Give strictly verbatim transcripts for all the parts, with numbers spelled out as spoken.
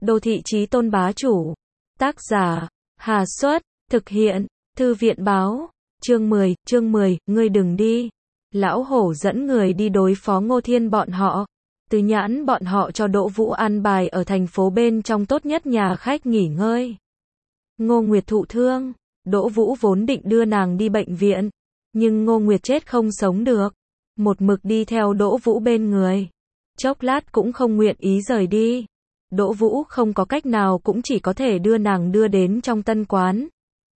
Đô thị chí tôn bá chủ. Tác giả, Hà Xuất, thực hiện, Thư viện báo. Chương mười, chương mười, ngươi đừng đi. Lão hổ dẫn người đi đối phó Ngô Thiên bọn họ. Từ Nhãn bọn họ cho Đỗ Vũ an bài ở thành phố bên trong tốt nhất nhà khách nghỉ ngơi. Ngô Nguyệt thụ thương, Đỗ Vũ vốn định đưa nàng đi bệnh viện, nhưng Ngô Nguyệt chết không sống được, một mực đi theo Đỗ Vũ bên người. Chốc lát cũng không nguyện ý rời đi. Đỗ Vũ không có cách nào cũng chỉ có thể đưa nàng đưa đến trong tân quán.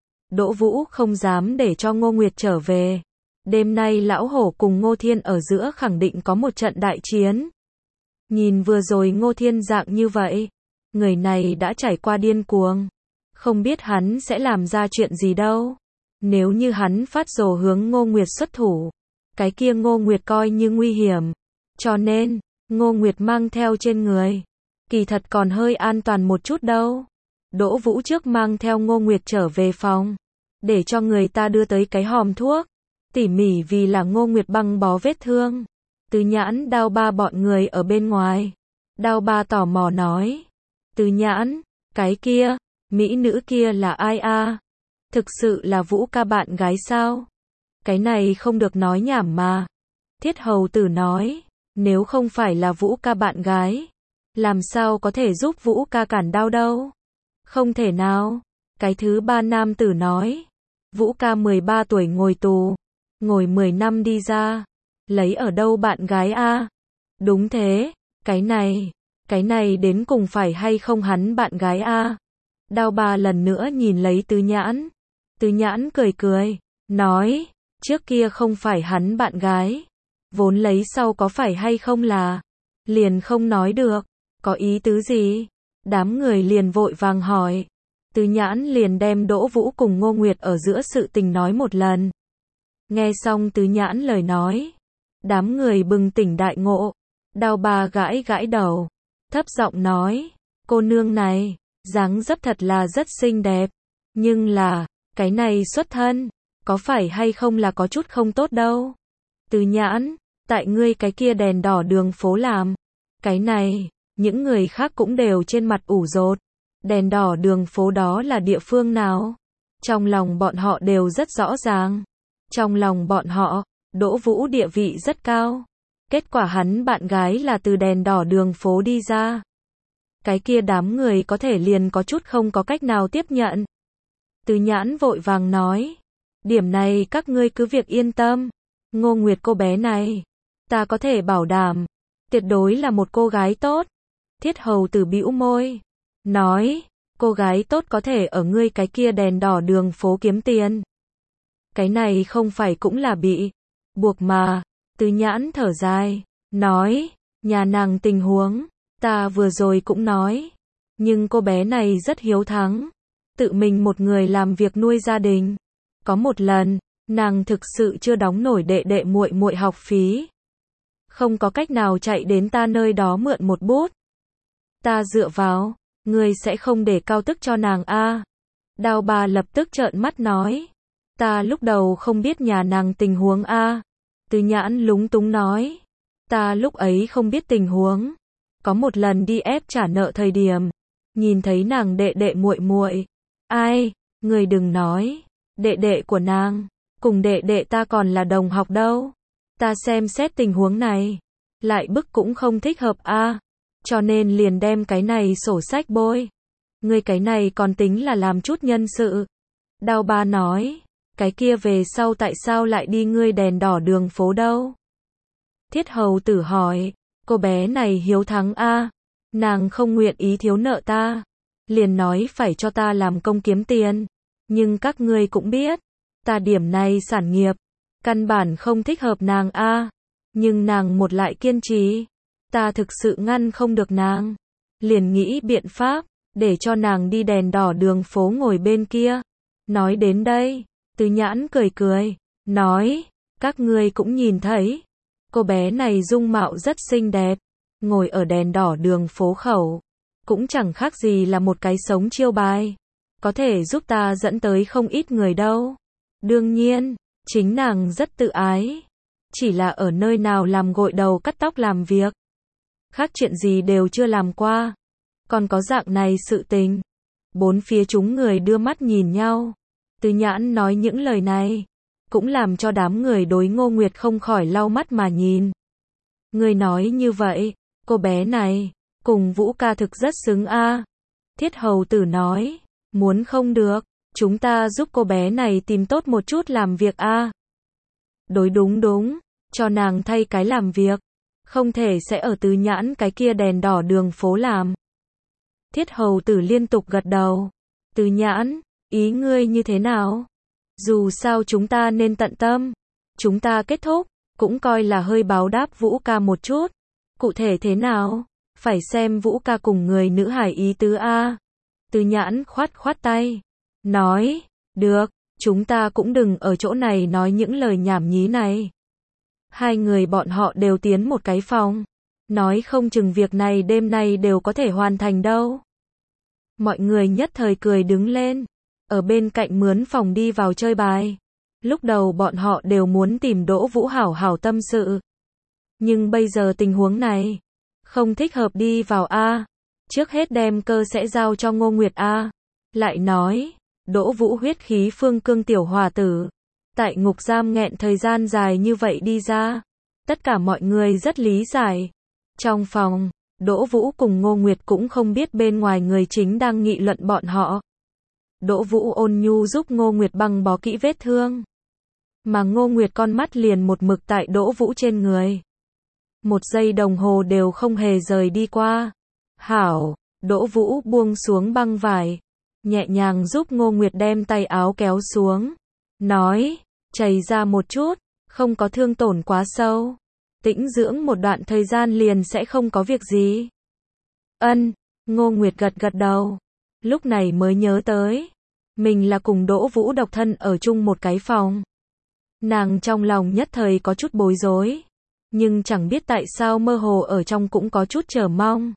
Đỗ Vũ không dám để cho Ngô Nguyệt trở về. Đêm nay lão hổ cùng Ngô Thiên ở giữa khẳng định có một trận đại chiến. Nhìn vừa rồi Ngô Thiên dạng như vậy, người này đã trải qua điên cuồng. Không biết hắn sẽ làm ra chuyện gì đâu. Nếu như hắn phát rồ hướng Ngô Nguyệt xuất thủ, cái kia Ngô Nguyệt coi như nguy hiểm. Cho nên, Ngô Nguyệt mang theo trên người, kỳ thật còn hơi an toàn một chút đâu. Đỗ Vũ trước mang theo Ngô Nguyệt trở về phòng, để cho người ta đưa tới cái hòm thuốc, tỉ mỉ vì là Ngô Nguyệt băng bó vết thương. Từ Nhãn, Đao Ba bọn người ở bên ngoài. Đao Ba tò mò nói, Từ Nhãn, cái kia, mỹ nữ kia là ai a? Thực sự là Vũ ca bạn gái sao? Cái này không được nói nhảm mà. Thiết Hầu Tử nói, nếu không phải là Vũ ca bạn gái, làm sao có thể giúp Vũ ca cản đao đâu? Không thể nào. Cái thứ ba nam tử nói, Vũ ca mười ba tuổi ngồi tù, ngồi mười năm đi ra, lấy ở đâu bạn gái a? Đúng thế, cái này, cái này đến cùng phải hay không hắn bạn gái a? Đao Ba lần nữa nhìn lấy Từ Nhãn. Từ Nhãn cười cười, nói, trước kia không phải hắn bạn gái, vốn lấy sau có phải hay không là, liền không nói được, có ý tứ gì? Đám người liền vội vàng hỏi. Từ Nhãn liền đem Đỗ Vũ cùng Ngô Nguyệt ở giữa sự tình nói một lần. Nghe xong Từ Nhãn lời nói, đám người bừng tỉnh đại ngộ. Đao Ba gãi gãi đầu, thấp giọng nói, cô nương này, dáng dấp thật là rất xinh đẹp, nhưng là, cái này xuất thân, có phải hay không là có chút không tốt đâu. Từ Nhãn, tại ngươi cái kia đèn đỏ đường phố làm, cái này, những người khác cũng đều trên mặt ủ rột. Đèn đỏ đường phố đó là địa phương nào? Trong lòng bọn họ đều rất rõ ràng. Trong lòng bọn họ, Đỗ Vũ địa vị rất cao. Kết quả hắn bạn gái là từ đèn đỏ đường phố đi ra. Cái kia đám người có thể liền có chút không có cách nào tiếp nhận. Từ Nhãn vội vàng nói, điểm này các ngươi cứ việc yên tâm. Ngô Nguyệt cô bé này, ta có thể bảo đảm, tuyệt đối là một cô gái tốt. Thiết Hầu Tử bĩu môi, nói, cô gái tốt có thể ở ngươi cái kia đèn đỏ đường phố kiếm tiền. Cái này không phải cũng là bị buộc mà. Từ Nhãn thở dài, nói, nhà nàng tình huống, ta vừa rồi cũng nói, nhưng cô bé này rất hiếu thắng, tự mình một người làm việc nuôi gia đình. Có một lần, nàng thực sự chưa đóng nổi đệ đệ muội muội học phí, không có cách nào chạy đến ta nơi đó mượn một bút. Ta dựa vào, ngươi sẽ không để cao tức cho nàng a? Đao Ba lập tức trợn mắt nói, ta lúc đầu không biết nhà nàng tình huống a. Từ Nhãn lúng túng nói, ta lúc ấy không biết tình huống, có một lần đi ép trả nợ thời điểm, nhìn thấy nàng đệ đệ muội muội. Ai, người đừng nói, đệ đệ của nàng, cùng đệ đệ ta còn là đồng học đâu. Ta xem xét tình huống này, lại bức cũng không thích hợp a, cho nên liền đem cái này sổ sách bôi. Ngươi cái này còn tính là làm chút nhân sự. Đao Ba nói, cái kia về sau tại sao lại đi ngươi đèn đỏ đường phố đâu? Thiết Hầu Tử hỏi, cô bé này hiếu thắng a, nàng không nguyện ý thiếu nợ ta, liền nói phải cho ta làm công kiếm tiền, nhưng các ngươi cũng biết, ta điểm này sản nghiệp, căn bản không thích hợp nàng a, nhưng nàng một lại kiên trì, ta thực sự ngăn không được nàng, liền nghĩ biện pháp, để cho nàng đi đèn đỏ đường phố ngồi bên kia. Nói đến đây, Từ Nhãn cười cười, nói, các ngươi cũng nhìn thấy, cô bé này dung mạo rất xinh đẹp, ngồi ở đèn đỏ đường phố khẩu, cũng chẳng khác gì là một cái sống chiêu bài, có thể giúp ta dẫn tới không ít người đâu. Đương nhiên, chính nàng rất tự ái, chỉ là ở nơi nào làm gội đầu cắt tóc làm việc, khác chuyện gì đều chưa làm qua. Còn có dạng này sự tình. Bốn phía chúng người đưa mắt nhìn nhau. Từ Nhãn nói những lời này, cũng làm cho đám người đối Ngô Nguyệt không khỏi lau mắt mà nhìn. Người nói như vậy, cô bé này, cùng Vũ ca thực rất xứng a. Thiết hầu tử nói, muốn không được, chúng ta giúp cô bé này tìm tốt một chút làm việc a. Đối đúng đúng, cho nàng thay cái làm việc, không thể sẽ ở Từ Nhãn cái kia đèn đỏ đường phố làm. Thiết hầu tử liên tục gật đầu. Từ Nhãn, ý ngươi như thế nào? Dù sao chúng ta nên tận tâm. Chúng ta kết thúc, cũng coi là hơi báo đáp Vũ ca một chút. Cụ thể thế nào? Phải xem Vũ ca cùng người nữ hải ý tứ a. Từ Nhãn khoát khoát tay. Nói, được, chúng ta cũng đừng ở chỗ này nói những lời nhảm nhí này. Hai người bọn họ đều tiến một cái phòng. Nói không chừng việc này đêm nay đều có thể hoàn thành đâu. Mọi người nhất thời cười đứng lên. Ở bên cạnh mướn phòng đi vào chơi bài. Lúc đầu bọn họ đều muốn tìm Đỗ Vũ hảo hảo tâm sự. Nhưng bây giờ tình huống này, không thích hợp đi vào a. Trước hết đem cơ sẽ giao cho Ngô Nguyệt a. Lại nói, Đỗ Vũ huyết khí phương cương tiểu hòa tử. Tại ngục giam nghẹn thời gian dài như vậy đi ra. Tất cả mọi người rất lý giải. Trong phòng, Đỗ Vũ cùng Ngô Nguyệt cũng không biết bên ngoài người chính đang nghị luận bọn họ. Đỗ Vũ ôn nhu giúp Ngô Nguyệt băng bó kỹ vết thương. Mà Ngô Nguyệt con mắt liền một mực tại Đỗ Vũ trên người. Một giây đồng hồ đều không hề rời đi qua. Hảo, Đỗ Vũ buông xuống băng vải. Nhẹ nhàng giúp Ngô Nguyệt đem tay áo kéo xuống. Nói, chảy ra một chút, không có thương tổn quá sâu. Tĩnh dưỡng một đoạn thời gian liền sẽ không có việc gì. Ân, Ngô Nguyệt gật gật đầu. Lúc này mới nhớ tới. Mình là cùng Đỗ Vũ độc thân ở chung một cái phòng. Nàng trong lòng nhất thời có chút bối rối. Nhưng chẳng biết tại sao mơ hồ ở trong cũng có chút chờ mong.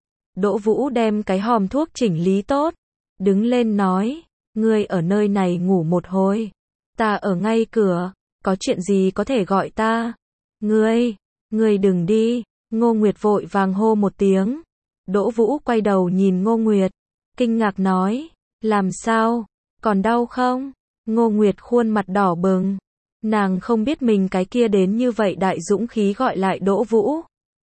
Đỗ Vũ đem cái hòm thuốc chỉnh lý tốt. Đứng lên nói. Ngươi ở nơi này ngủ một hồi. Ta ở ngay cửa. Có chuyện gì có thể gọi ta. Ngươi, ngươi đừng đi. Ngô Nguyệt vội vàng hô một tiếng. Đỗ Vũ quay đầu nhìn Ngô Nguyệt. Kinh ngạc nói. Làm sao? Còn đau không? Ngô Nguyệt khuôn mặt đỏ bừng. Nàng không biết mình cái kia đến như vậy đại dũng khí gọi lại Đỗ Vũ.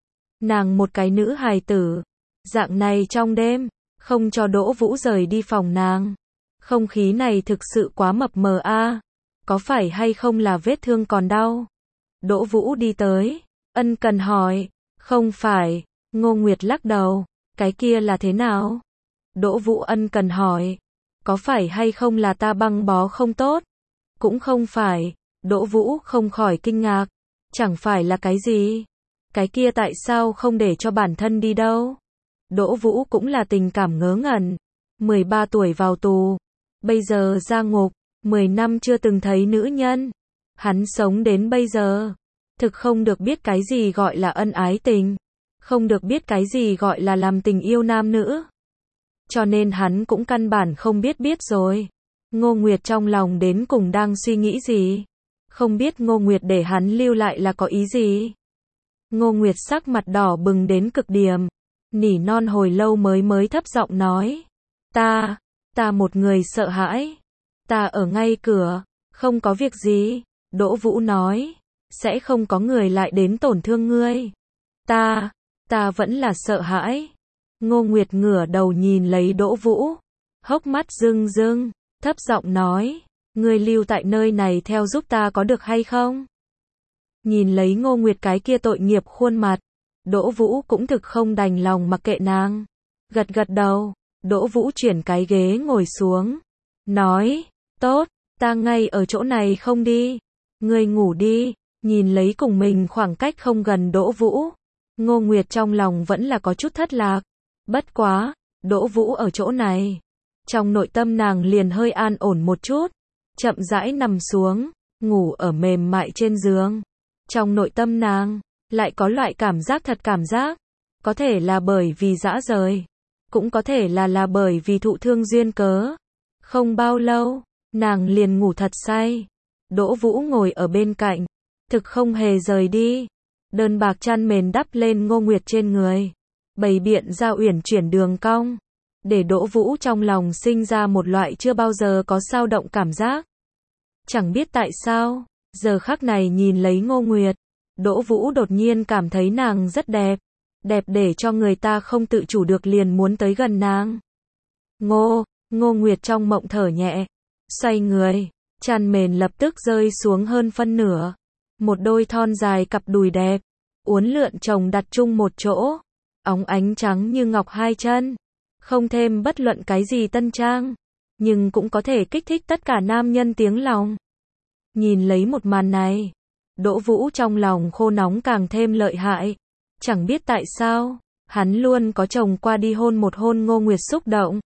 Nàng một cái nữ hài tử. Dạng này trong đêm, không cho Đỗ Vũ rời đi phòng nàng. Không khí này thực sự quá mập mờ a. Có phải hay không là vết thương còn đau? Đỗ Vũ đi tới, ân cần hỏi. Không phải. Ngô Nguyệt lắc đầu. Cái kia là thế nào? Đỗ Vũ ân cần hỏi. Có phải hay không là ta băng bó không tốt? Cũng không phải. Đỗ Vũ không khỏi kinh ngạc. Chẳng phải là cái gì? Cái kia tại sao không để cho bản thân đi đâu? Đỗ Vũ cũng là tình cảm ngớ ngẩn. mười ba tuổi vào tù. Bây giờ ra ngục. mười năm chưa từng thấy nữ nhân. Hắn sống đến bây giờ. Thực không được biết cái gì gọi là ân ái tình. Không được biết cái gì gọi là làm tình yêu nam nữ. Cho nên hắn cũng căn bản không biết biết rồi. Ngô Nguyệt trong lòng đến cùng đang suy nghĩ gì? Không biết Ngô Nguyệt để hắn lưu lại là có ý gì? Ngô Nguyệt sắc mặt đỏ bừng đến cực điểm. Nỉ non hồi lâu mới mới thấp giọng nói. Ta, ta một người sợ hãi. Ta ở ngay cửa, không có việc gì. Đỗ Vũ nói. Sẽ không có người lại đến tổn thương ngươi. Ta, ta vẫn là sợ hãi. Ngô Nguyệt ngửa đầu nhìn lấy Đỗ Vũ. Hốc mắt rưng rưng, thấp giọng nói. Ngươi lưu tại nơi này theo giúp ta có được hay không? Nhìn lấy Ngô Nguyệt cái kia tội nghiệp khuôn mặt. Đỗ Vũ cũng thực không đành lòng mặc kệ nàng. Gật gật đầu. Đỗ Vũ chuyển cái ghế ngồi xuống. Nói. Tốt, ta ngay ở chỗ này không đi. Ngươi ngủ đi. Nhìn lấy cùng mình khoảng cách không gần Đỗ Vũ. Ngô Nguyệt trong lòng vẫn là có chút thất lạc. Bất quá, Đỗ Vũ ở chỗ này. Trong nội tâm nàng liền hơi an ổn một chút. Chậm rãi nằm xuống, ngủ ở mềm mại trên giường. Trong nội tâm nàng, lại có loại cảm giác thật cảm giác. Có thể là bởi vì dã rời. Cũng có thể là là bởi vì thụ thương duyên cớ. Không bao lâu, nàng liền ngủ thật say. Đỗ Vũ ngồi ở bên cạnh. Thực không hề rời đi. Đơn bạc chăn mền đắp lên Ngô Nguyệt trên người. bày biện ra uyển chuyển đường cong, để Đỗ Vũ trong lòng sinh ra một loại chưa bao giờ có dao động cảm giác. Chẳng biết tại sao, giờ khắc này nhìn lấy Ngô Nguyệt, Đỗ Vũ đột nhiên cảm thấy nàng rất đẹp, đẹp để cho người ta không tự chủ được liền muốn tới gần nàng. Ngô, Ngô Nguyệt trong mộng thở nhẹ, xoay người, chăn mền lập tức rơi xuống hơn phân nửa. Một đôi thon dài cặp đùi đẹp, uốn lượn chồng đặt chung một chỗ, óng ánh trắng như ngọc hai chân, không thêm bất luận cái gì tân trang, nhưng cũng có thể kích thích tất cả nam nhân tiếng lòng. Nhìn lấy một màn này, Đỗ Vũ trong lòng khô nóng càng thêm lợi hại. Chẳng biết tại sao, hắn luôn có chồng qua đi hôn một hôn Ngô Nguyệt xúc động.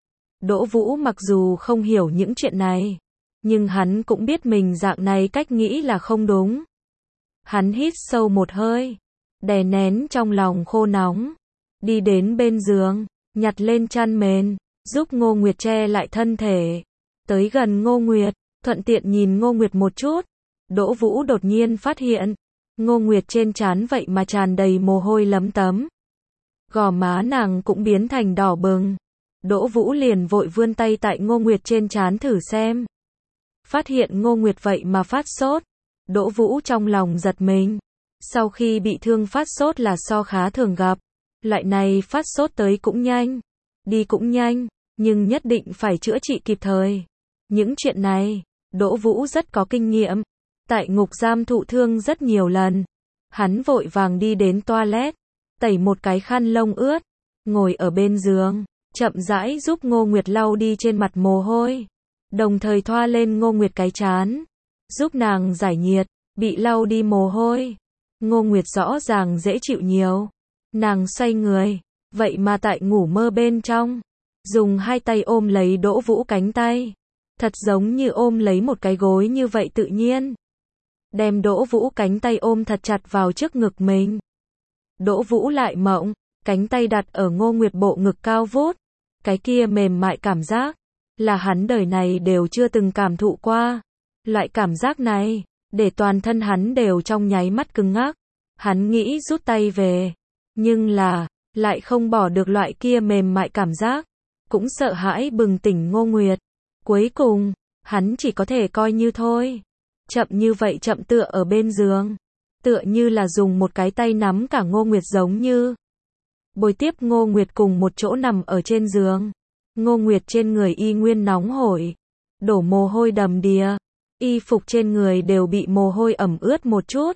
Đỗ Vũ mặc dù không hiểu những chuyện này, nhưng hắn cũng biết mình dạng này cách nghĩ là không đúng. Hắn hít sâu một hơi, đè nén trong lòng khô nóng, đi đến bên giường, nhặt lên chăn mền, giúp Ngô Nguyệt che lại thân thể. Tới gần Ngô Nguyệt, thuận tiện nhìn Ngô Nguyệt một chút. Đỗ Vũ đột nhiên phát hiện, Ngô Nguyệt trên trán vậy mà tràn đầy mồ hôi lấm tấm. Gò má nàng cũng biến thành đỏ bừng. Đỗ Vũ liền vội vươn tay tại Ngô Nguyệt trên trán thử xem. Phát hiện Ngô Nguyệt vậy mà phát sốt. Đỗ Vũ trong lòng giật mình. Sau khi bị thương phát sốt là so khá thường gặp. Loại này phát sốt tới cũng nhanh, đi cũng nhanh, nhưng nhất định phải chữa trị kịp thời. Những chuyện này, Đỗ Vũ rất có kinh nghiệm. Tại ngục giam thụ thương rất nhiều lần. Hắn vội vàng đi đến toilet, tẩy một cái khăn lông ướt, ngồi ở bên giường, chậm rãi giúp Ngô Nguyệt lau đi trên mặt mồ hôi, đồng thời thoa lên Ngô Nguyệt cái trán, giúp nàng giải nhiệt, bị lau đi mồ hôi. Ngô Nguyệt rõ ràng dễ chịu nhiều. Nàng xoay người, vậy mà tại ngủ mơ bên trong, dùng hai tay ôm lấy Đỗ Vũ cánh tay, thật giống như ôm lấy một cái gối như vậy tự nhiên. Đem Đỗ Vũ cánh tay ôm thật chặt vào trước ngực mình. Đỗ Vũ lại mộng, cánh tay đặt ở Ngô Nguyệt bộ ngực cao vút, cái kia mềm mại cảm giác, là hắn đời này đều chưa từng cảm thụ qua. Loại cảm giác này, để toàn thân hắn đều trong nháy mắt cứng ngắc. Hắn nghĩ rút tay về, nhưng là, lại không bỏ được loại kia mềm mại cảm giác, cũng sợ hãi bừng tỉnh Ngô Nguyệt. Cuối cùng, hắn chỉ có thể coi như thôi. Chậm như vậy chậm tựa ở bên giường, tựa như là dùng một cái tay nắm cả Ngô Nguyệt giống như. Bồi tiếp Ngô Nguyệt cùng một chỗ nằm ở trên giường. Ngô Nguyệt trên người y nguyên nóng hổi, đổ mồ hôi đầm đìa, y phục trên người đều bị mồ hôi ẩm ướt một chút.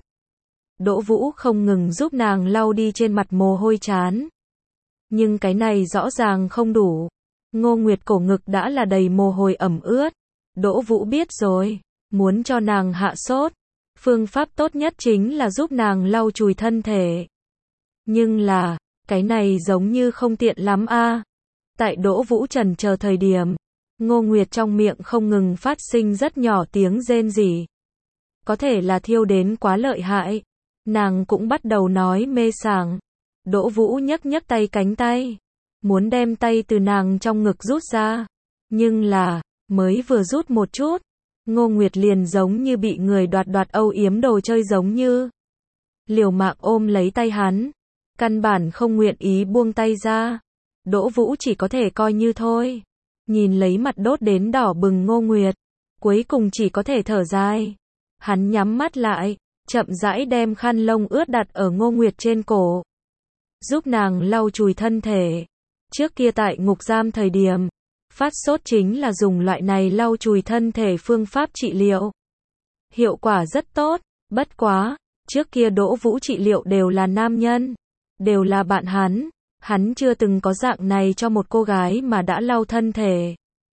Đỗ Vũ không ngừng giúp nàng lau đi trên mặt mồ hôi trán. Nhưng cái này rõ ràng không đủ. Ngô Nguyệt cổ ngực đã là đầy mồ hôi ẩm ướt. Đỗ Vũ biết rồi, muốn cho nàng hạ sốt, phương pháp tốt nhất chính là giúp nàng lau chùi thân thể. Nhưng là, cái này giống như không tiện lắm a. Tại Đỗ Vũ trần chờ thời điểm, Ngô Nguyệt trong miệng không ngừng phát sinh rất nhỏ tiếng rên rỉ. Có thể là thiêu đến quá lợi hại, nàng cũng bắt đầu nói mê sảng. Đỗ Vũ nhấc nhấc tay cánh tay, muốn đem tay từ nàng trong ngực rút ra. Nhưng là, mới vừa rút một chút, Ngô Nguyệt liền giống như bị người đoạt đoạt âu yếm đồ chơi giống như. Liều mạng ôm lấy tay hắn, căn bản không nguyện ý buông tay ra. Đỗ Vũ chỉ có thể coi như thôi. Nhìn lấy mặt đốt đến đỏ bừng Ngô Nguyệt, cuối cùng chỉ có thể thở dài. Hắn nhắm mắt lại, chậm rãi đem khăn lông ướt đặt ở Ngô Nguyệt trên cổ, giúp nàng lau chùi thân thể. Trước kia tại ngục giam thời điểm, phát sốt chính là dùng loại này lau chùi thân thể phương pháp trị liệu. Hiệu quả rất tốt, bất quá, trước kia Đỗ Vũ trị liệu đều là nam nhân, đều là bạn hắn. Hắn chưa từng có dạng này cho một cô gái mà đã lau thân thể.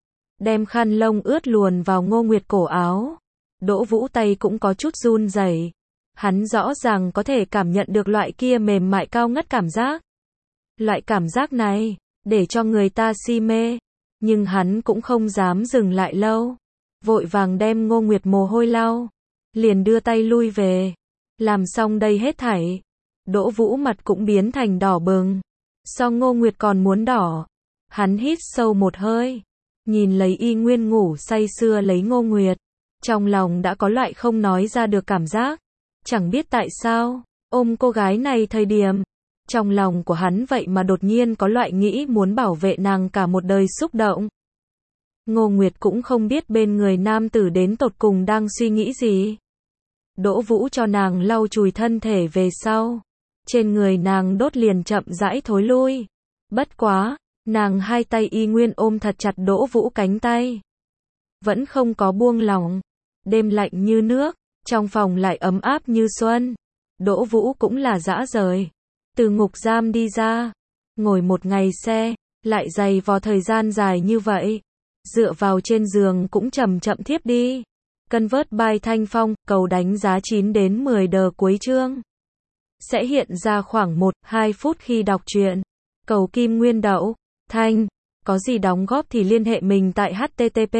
Đem khăn lông ướt luồn vào Ngô Nguyệt cổ áo. Đỗ Vũ tay cũng có chút run rẩy. Hắn rõ ràng có thể cảm nhận được loại kia mềm mại cao ngất cảm giác. Loại cảm giác này, để cho người ta si mê. Nhưng hắn cũng không dám dừng lại lâu. Vội vàng đem Ngô Nguyệt mồ hôi lau. Liền đưa tay lui về. Làm xong đây hết thảy. Đỗ Vũ mặt cũng biến thành đỏ bừng. So Ngô Nguyệt còn muốn đỏ. Hắn hít sâu một hơi. Nhìn lấy y nguyên ngủ say sưa lấy Ngô Nguyệt. Trong lòng đã có loại không nói ra được cảm giác. Chẳng biết tại sao, ôm cô gái này thời điểm, Trong lòng của hắn vậy mà đột nhiên có loại nghĩ muốn bảo vệ nàng cả một đời xúc động. Ngô Nguyệt cũng không biết bên người nam tử đến tột cùng đang suy nghĩ gì. Đỗ Vũ cho nàng lau chùi thân thể về sau. Trên người nàng đốt liền chậm rãi thối lui. Bất quá, nàng hai tay y nguyên ôm thật chặt Đỗ Vũ cánh tay. Vẫn không có buông lỏng. Đêm lạnh như nước, trong phòng lại ấm áp như xuân. Đỗ Vũ cũng là dã rời. Từ ngục giam đi ra, ngồi một ngày xe, lại dày vò thời gian dài như vậy. Dựa vào trên giường cũng chậm chậm thiếp đi. Cân vớt bài thanh phong, cầu đánh giá chín đến mười đờ cuối chương. Sẽ hiện ra khoảng một đến hai phút khi đọc truyện. Cầu kim nguyên đậu, thanh. Có gì đóng góp thì liên hệ mình tại http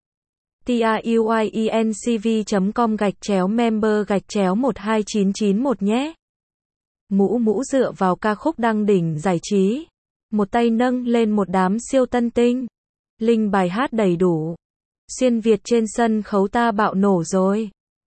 truyencv chấm com gạch chéo member gạch chéo một hai chín chín một nhé. Mũ mũ dựa vào ca khúc đăng đỉnh giải trí. Một tay nâng lên một đám siêu tân tinh. Linh bài hát đầy đủ. Xuyên Việt trên sân khấu ta bạo nổ rồi.